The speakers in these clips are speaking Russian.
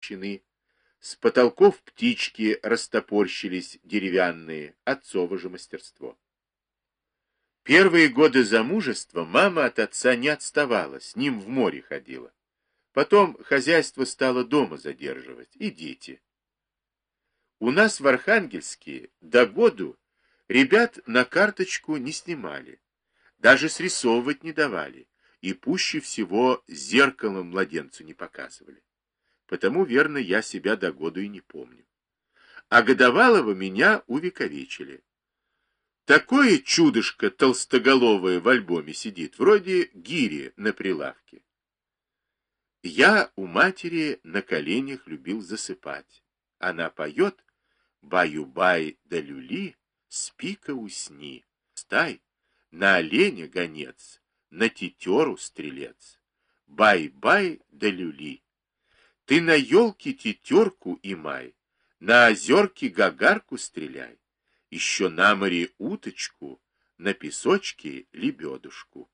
закопчены, с потолков птички растопорщились деревянные, отцово же мастерство. Первые годы замужества мама от отца не отставала, с ним в море ходила. Потом хозяйство стало дома задерживать, и дети. У нас в Архангельске до году ребят на карточку не снимали, даже срисовывать не давали, и пуще всего зеркалом младенцу не показывали. Потому, верно, я себя до году и не помню. А годовалого меня увековечили. Такое чудышко толстоголовое в альбоме сидит, вроде гири на прилавке. Я у матери на коленях любил засыпать. Она поет: «Баю-бай да люли, спи-ка усни, стай, на оленя гонец, на тетеру стрелец. Бай-бай да люли, ты на елке тетерку и май, на озерке гагарку стреляй, еще на море уточку, на песочке лебедушку».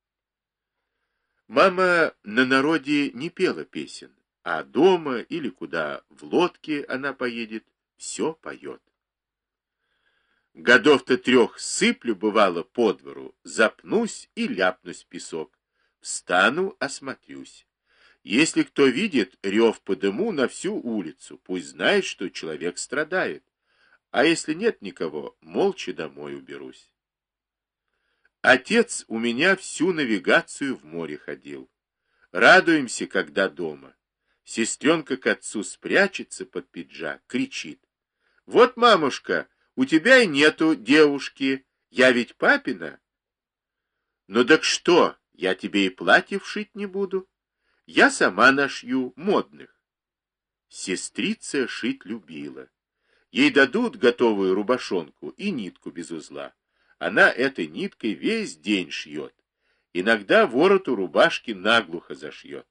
Мама на народе не пела песен, а дома или куда в лодке она поедет, все поет. Годов-то 3 сыплю, бывало, по двору, запнусь и ляпнусь в песок. Встану, осмотрюсь. Если кто видит рев по дыму на всю улицу, пусть знает, что человек страдает. А если нет никого, молча домой уберусь. Отец у меня всю навигацию в море ходил. Радуемся, когда дома. Сестренка к отцу спрячется под пиджак, кричит: «Вот, мамушка, у тебя и нету девушки, я ведь папина». «Ну так что, я тебе и платьев шить не буду, я сама нашью модных». Сестрица шить любила. Ей дадут готовую рубашонку и нитку без узла. Она этой ниткой весь день шьет. Иногда вороту рубашки наглухо зашьет.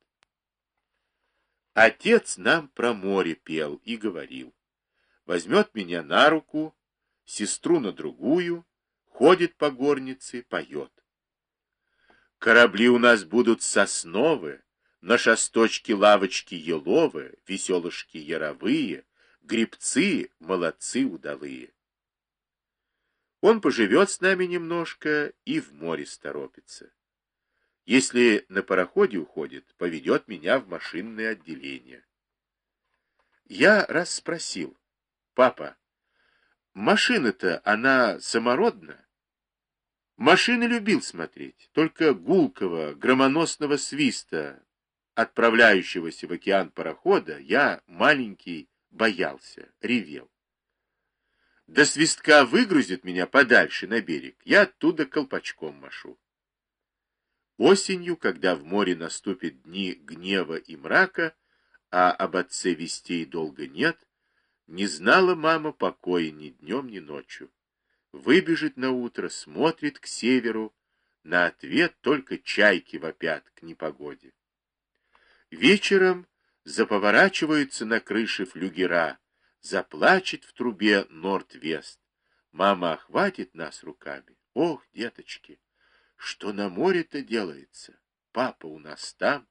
Отец нам про море пел и говорил: возьмет меня на руку, сестру на другую, ходит по горнице, поет. Корабли у нас будут сосновые, на шосточке лавочки еловые, веселышки яровые, гребцы молодцы удалые. Он поживет с нами немножко и в море сторопится. Если на пароходе уходит, поведет меня в машинное отделение. Я раз спросил: папа, машина-то, она самородна? Машины любил смотреть, только гулкого, громоносного свиста, отправляющегося в океан парохода, я, маленький, боялся, ревел. До свистка выгрузит меня подальше на берег, я оттуда колпачком машу. Осенью, когда в море наступят дни гнева и мрака, а об отце вестей долго нет, не знала мама покоя ни днем, ни ночью. Выбежит на утро, смотрит к северу, на ответ только чайки вопят к непогоде. Вечером заповорачиваются на крыше флюгера, заплачет в трубе Норд-Вест. Мама охватит нас руками. Ох, деточки, что на море-то делается? Папа у нас там.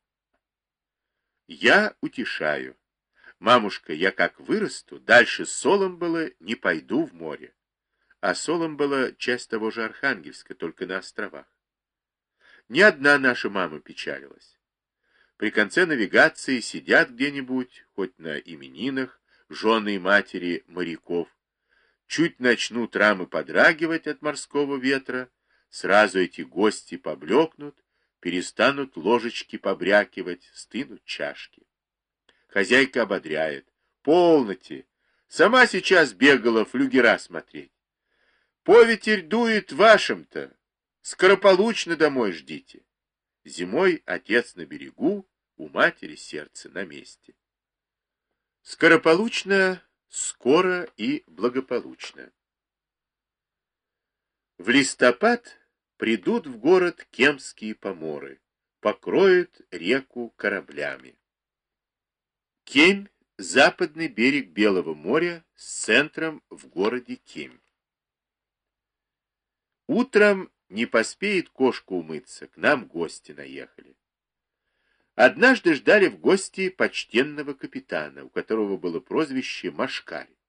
Я утешаю: мамушка, я как вырасту, дальше Соломбола не пойду в море. А Соломбола — часть того же Архангельска, только на островах. Ни одна наша мама печалилась. При конце навигации сидят где-нибудь, хоть на именинах, жены и матери моряков. Чуть начнут рамы подрагивать от морского ветра, сразу эти гости поблекнут, перестанут ложечки побрякивать, стынут чашки. Хозяйка ободряет: полноте, сама сейчас бегала флюгера смотреть. Поветерь дует вашим-то, скорополучно домой ждите. Зимой отец на берегу, у матери сердце на месте. Скорополучно, скоро и благополучно. В листопад придут в город кемские поморы, покроют реку кораблями. Кемь — западный берег Белого моря с центром в городе Кемь. Утром не поспеет кошка умыться, к нам гости наехали. Однажды ждали в гости почтенного капитана, у которого было прозвище Машкарь.